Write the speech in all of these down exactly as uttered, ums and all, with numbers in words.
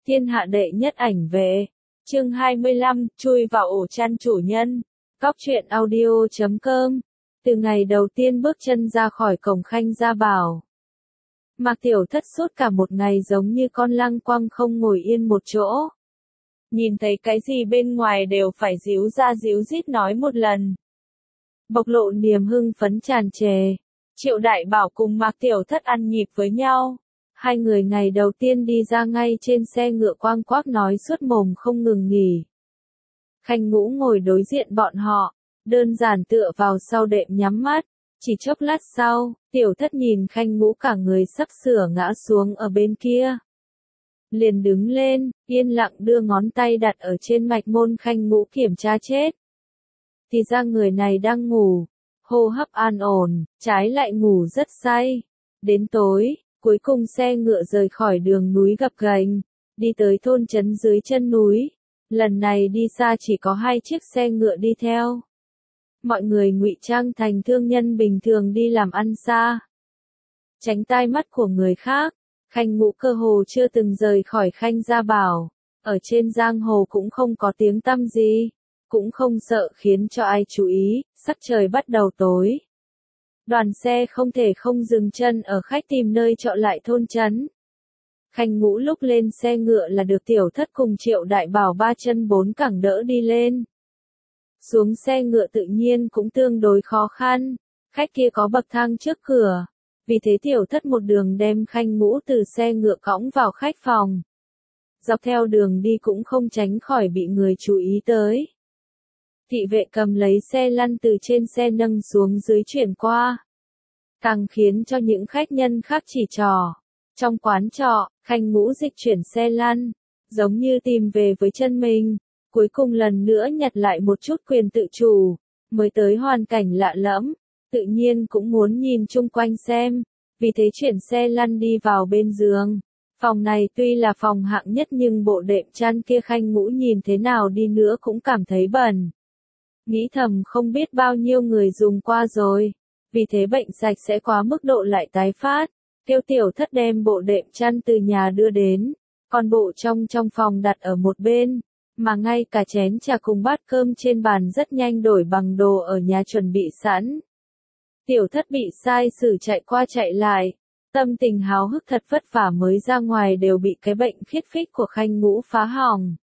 Thiên hạ đệ nhất ảnh vệ. Chương hai mươi lăm, chui vào ổ chăn chủ nhân. Cóc truyện audio chấm com. Từ ngày đầu tiên bước chân ra khỏi cổng Khanh Gia Bảo, Mạc Tiểu Thất suốt cả một ngày giống như con lăng quăng không ngồi yên một chỗ. Nhìn thấy cái gì bên ngoài đều phải díu ra díu dít nói một lần. Bộc lộ niềm hưng phấn tràn trề. Triệu Đại Bảo cùng Mạc Tiểu Thất ăn nhịp với nhau. Hai người ngày đầu tiên đi ra ngay trên xe ngựa quang quác nói suốt mồm không ngừng nghỉ. Khanh Ngũ ngồi đối diện bọn họ, đơn giản tựa vào sau đệm nhắm mắt. Chỉ chốc lát sau, Tiểu Thất nhìn Khanh Ngũ cả người sắp sửa ngã xuống ở bên kia. Liền đứng lên, yên lặng đưa ngón tay đặt ở trên mạch môn Khanh Ngũ kiểm tra chết. Thì ra người này đang ngủ, hô hấp an ổn, trái lại ngủ rất say. Đến tối, cuối cùng xe ngựa rời khỏi đường núi gập ghềnh, đi tới thôn trấn dưới chân núi. Lần này đi xa chỉ có hai chiếc xe ngựa đi theo. Mọi người ngụy trang thành thương nhân bình thường đi làm ăn xa, tránh tai mắt của người khác. Khanh Ngũ cơ hồ chưa từng rời khỏi Khanh Gia Bảo, ở trên giang hồ cũng không có tiếng tăm gì, cũng không sợ khiến cho ai chú ý. Sắc trời bắt đầu tối, đoàn xe không thể không dừng chân ở khách tìm nơi trọ lại thôn trấn. Khanh Ngũ lúc lên xe ngựa là được Tiểu Thất cùng Triệu Đại Bảo ba chân bốn cẳng đỡ đi lên. Xuống xe ngựa tự nhiên cũng tương đối khó khăn, khách kia có bậc thang trước cửa, vì thế Tiểu Thất một đường đem Khanh Ngũ từ xe ngựa cõng vào khách phòng. Dọc theo đường đi cũng không tránh khỏi bị người chú ý tới. Thị vệ cầm lấy xe lăn từ trên xe nâng xuống dưới chuyển qua, càng khiến cho những khách nhân khác chỉ trỏ. Trong quán trọ, Khanh Ngũ dịch chuyển xe lăn, giống như tìm về với chân mình, cuối cùng lần nữa nhặt lại một chút quyền tự chủ. Mới tới hoàn cảnh lạ lẫm, tự nhiên cũng muốn nhìn chung quanh xem, vì thế chuyển xe lăn đi vào bên giường. Phòng này tuy là phòng hạng nhất nhưng bộ đệm chăn kia Khanh Ngũ nhìn thế nào đi nữa cũng cảm thấy bẩn. Nghĩ thầm không biết bao nhiêu người dùng qua rồi, vì thế bệnh sạch sẽ quá mức độ lại tái phát. Kêu Tiểu Thất đem bộ đệm chăn từ nhà đưa đến, còn bộ trong trong phòng đặt ở một bên, mà ngay cả chén trà cùng bát cơm trên bàn rất nhanh đổi bằng đồ ở nhà chuẩn bị sẵn. Tiểu Thất bị sai xử chạy qua chạy lại, tâm tình háo hức thật vất vả mới ra ngoài đều bị cái bệnh khiết phích của Khanh Ngũ phá hỏng.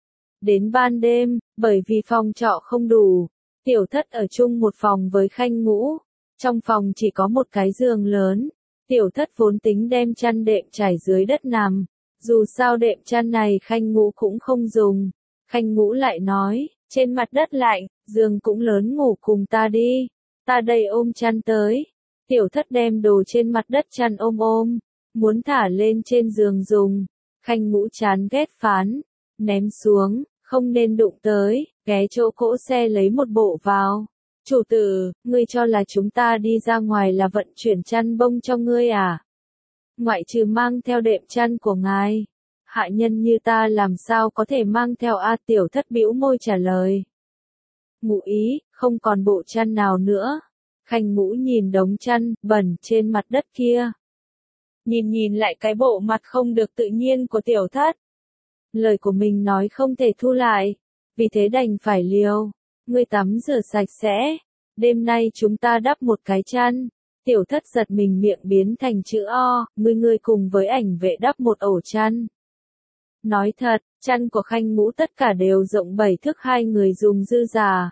Đến ban đêm, bởi vì phòng trọ không đủ, Tiểu Thất ở chung một phòng với Khanh Ngũ. Trong phòng chỉ có một cái giường lớn. Tiểu Thất vốn tính đem chăn đệm trải dưới đất nằm, dù sao đệm chăn này Khanh Ngũ cũng không dùng. Khanh Ngũ lại nói, trên mặt đất lạnh, giường cũng lớn ngủ cùng ta đi, ta đây ôm chăn tới. Tiểu Thất đem đồ trên mặt đất chăn ôm ôm, muốn thả lên trên giường dùng. Khanh Ngũ chán ghét phán, ném xuống, không nên đụng tới, ghé chỗ cỗ xe lấy một bộ vào. Chủ tử, ngươi cho là chúng ta đi ra ngoài là vận chuyển chăn bông cho ngươi à? Ngoại trừ mang theo đệm chăn của ngài, hạ nhân như ta làm sao có thể mang theo a? Tiểu Thất bĩu môi trả lời. Ngụ ý, không còn bộ chăn nào nữa. Khanh Ngũ nhìn đống chăn bẩn trên mặt đất kia, nhìn nhìn lại cái bộ mặt không được tự nhiên của Tiểu Thất. Lời của mình nói không thể thu lại, vì thế đành phải liều. Ngươi tắm rửa sạch sẽ, đêm nay chúng ta đắp một cái chăn. Tiểu Thất giật mình miệng biến thành chữ O, ngươi ngươi cùng với ảnh vệ đắp một ổ chăn. Nói thật, chăn của Khanh Ngũ tất cả đều rộng bảy thước, hai người dùng dư giả.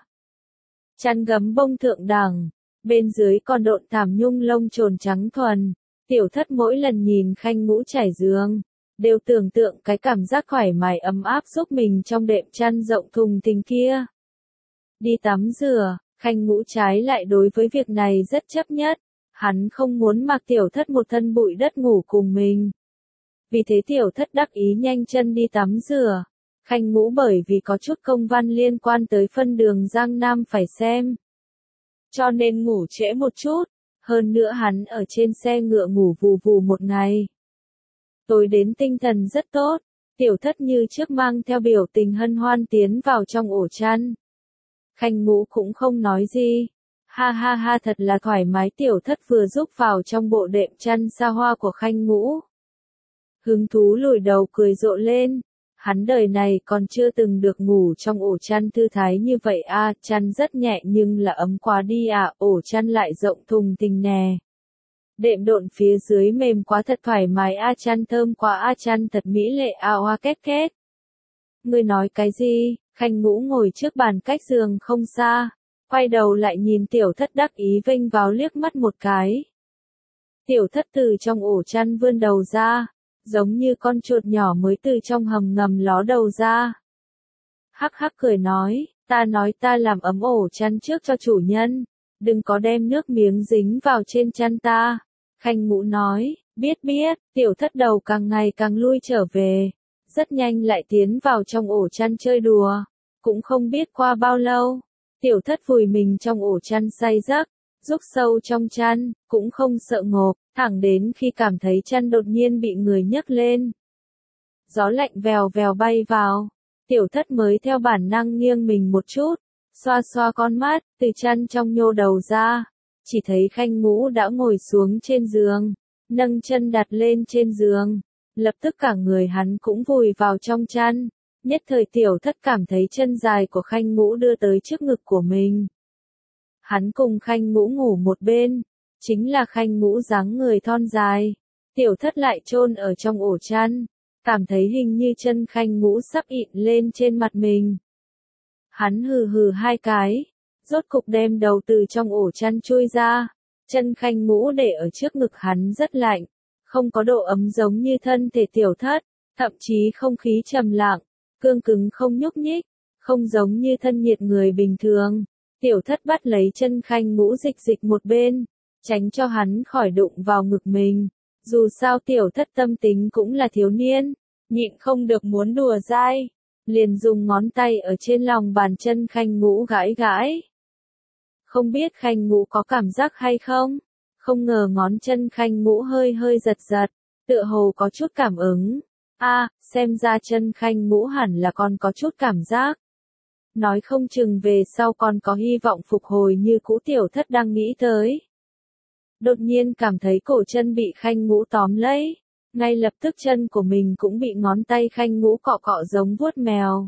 Chăn gấm bông thượng đẳng, bên dưới còn độn thảm nhung lông trồn trắng thuần. Tiểu Thất mỗi lần nhìn Khanh Ngũ trải giường, đều tưởng tượng cái cảm giác thoải mái ấm áp giúp mình trong đệm chăn rộng thùng thình kia. Đi tắm rửa, Khanh Ngũ trái lại đối với việc này rất chấp nhất, hắn không muốn mặc Tiểu Thất một thân bụi đất ngủ cùng mình. Vì thế Tiểu Thất đắc ý nhanh chân đi tắm rửa. Khanh Ngũ bởi vì có chút công văn liên quan tới phân đường Giang Nam phải xem, cho nên ngủ trễ một chút, hơn nữa hắn ở trên xe ngựa ngủ vù vù một ngày. Tối đến tinh thần rất tốt, Tiểu Thất như trước mang theo biểu tình hân hoan tiến vào trong ổ chăn. Khanh Ngũ cũng không nói gì. Ha ha ha, thật là thoải mái. Tiểu Thất vừa rúc vào trong bộ đệm chăn xa hoa của Khanh Ngũ, Hứng thú lùi đầu cười rộ lên. Hắn đời này còn chưa từng được ngủ trong ổ chăn thư thái như vậy a, chăn rất nhẹ nhưng là ấm quá đi à, ổ chăn lại rộng thùng thình nè. Đệm độn phía dưới mềm quá thật thoải mái a, chăn thơm quá a, chăn thật mỹ lệ a, hoa két két. Ngươi nói cái gì? Khanh Ngũ ngồi trước bàn cách giường không xa, quay đầu lại nhìn Tiểu Thất đắc ý vênh váo liếc mắt một cái. Tiểu Thất từ trong ổ chăn vươn đầu ra, giống như con chuột nhỏ mới từ trong hầm ngầm ló đầu ra. Hắc hắc cười nói, ta nói ta làm ấm ổ chăn trước cho chủ nhân, đừng có đem nước miếng dính vào trên chăn ta. Khanh Ngũ nói, biết biết. Tiểu Thất đầu càng ngày càng lui trở về, rất nhanh lại tiến vào trong ổ chăn chơi đùa. Cũng không biết qua bao lâu, Tiểu Thất vùi mình trong ổ chăn say giấc, rúc sâu trong chăn, cũng không sợ ngộp, thẳng đến khi cảm thấy chăn đột nhiên bị người nhấc lên. Gió lạnh vèo vèo bay vào, Tiểu Thất mới theo bản năng nghiêng mình một chút, xoa xoa con mắt, từ chăn trong nhô đầu ra, chỉ thấy Khanh Ngũ đã ngồi xuống trên giường, nâng chân đặt lên trên giường, lập tức cả người hắn cũng vùi vào trong chăn. Nhất thời Tiểu Thất cảm thấy chân dài của Khanh Ngũ đưa tới trước ngực của mình. Hắn cùng Khanh Ngũ ngủ một bên, chính là Khanh Ngũ dáng người thon dài. Tiểu Thất lại chôn ở trong ổ chăn, cảm thấy hình như chân Khanh Ngũ sắp ịn lên trên mặt mình. Hắn hừ hừ hai cái, rốt cục đem đầu từ trong ổ chăn chui ra. Chân Khanh Ngũ để ở trước ngực hắn rất lạnh, không có độ ấm giống như thân thể Tiểu Thất, thậm chí không khí trầm lặng, cương cứng không nhúc nhích, không giống như thân nhiệt người bình thường. Tiểu Thất bắt lấy chân Khanh Ngũ dịch dịch một bên, tránh cho hắn khỏi đụng vào ngực mình. Dù sao Tiểu Thất tâm tính cũng là thiếu niên, nhịn không được muốn đùa dai, liền dùng ngón tay ở trên lòng bàn chân Khanh Ngũ gãi gãi. Không biết Khanh Ngũ có cảm giác hay không? Không ngờ ngón chân Khanh Ngũ hơi hơi giật giật, tựa hồ có chút cảm ứng. A, à, xem ra chân Khanh Ngũ hẳn là còn có chút cảm giác. Nói không chừng về sau còn có hy vọng phục hồi như cũ. Tiểu Thất đang nghĩ tới. Đột nhiên cảm thấy cổ chân bị Khanh Ngũ tóm lấy, ngay lập tức chân của mình cũng bị ngón tay Khanh Ngũ cọ cọ giống vuốt mèo.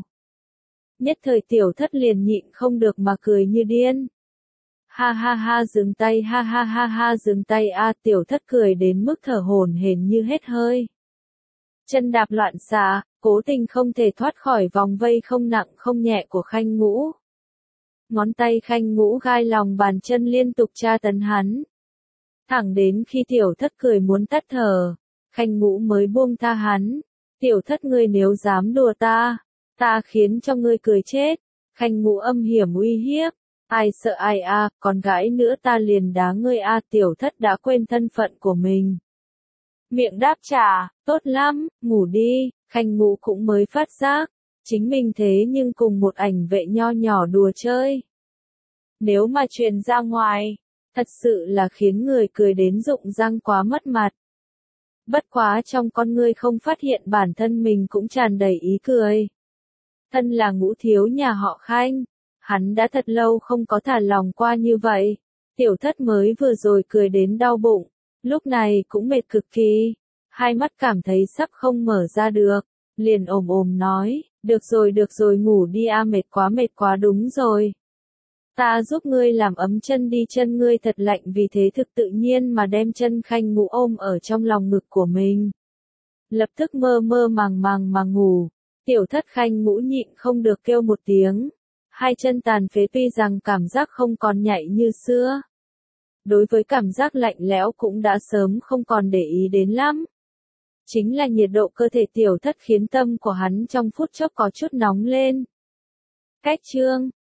Nhất thời Tiểu Thất liền nhịn không được mà cười như điên. Ha ha ha dừng tay, ha ha ha ha dừng tay a, Tiểu Thất cười đến mức thở hổn hển như hết hơi. Chân đạp loạn xạ, cố tình không thể thoát khỏi vòng vây không nặng không nhẹ của Khanh Ngũ. Ngón tay Khanh Ngũ gai lòng bàn chân liên tục tra tấn hắn. Thẳng đến khi Tiểu Thất cười muốn tắt thở, Khanh Ngũ mới buông tha hắn. Tiểu Thất ngươi nếu dám đùa ta, ta khiến cho ngươi cười chết. Khanh Ngũ âm hiểm uy hiếp. Ai sợ ai a, à, còn gãi nữa ta liền đá ngươi a. À, Tiểu Thất đã quên thân phận của mình. Miệng đáp trả, tốt lắm, ngủ đi. Khanh Ngũ cũng mới phát giác, chính mình thế nhưng cùng một ảnh vệ nho nhỏ đùa chơi. Nếu mà truyền ra ngoài, thật sự là khiến người cười đến rụng răng quá mất mặt. Bất quá trong con ngươi không phát hiện bản thân mình cũng tràn đầy ý cười. Thân là Ngũ thiếu nhà họ Khanh, hắn đã thật lâu không có thả lòng qua như vậy. Tiểu Thất mới vừa rồi cười đến đau bụng, lúc này cũng mệt cực kỳ, hai mắt cảm thấy sắp không mở ra được, liền ồm ồm nói, được rồi được rồi ngủ đi a, mệt quá mệt quá đúng rồi. Ta giúp ngươi làm ấm chân đi, chân ngươi thật lạnh, vì thế thực tự nhiên mà đem chân Khanh Ngũ ôm ở trong lòng ngực của mình. Lập tức mơ mơ màng màng mà ngủ, Tiểu Thất Khanh Ngũ nhịn không được kêu một tiếng. Hai chân tàn phế tuy rằng cảm giác không còn nhạy như xưa. Đối với cảm giác lạnh lẽo cũng đã sớm không còn để ý đến lắm. Chính là nhiệt độ cơ thể Tiểu Thất khiến tâm của hắn trong phút chốc có chút nóng lên. Cách chương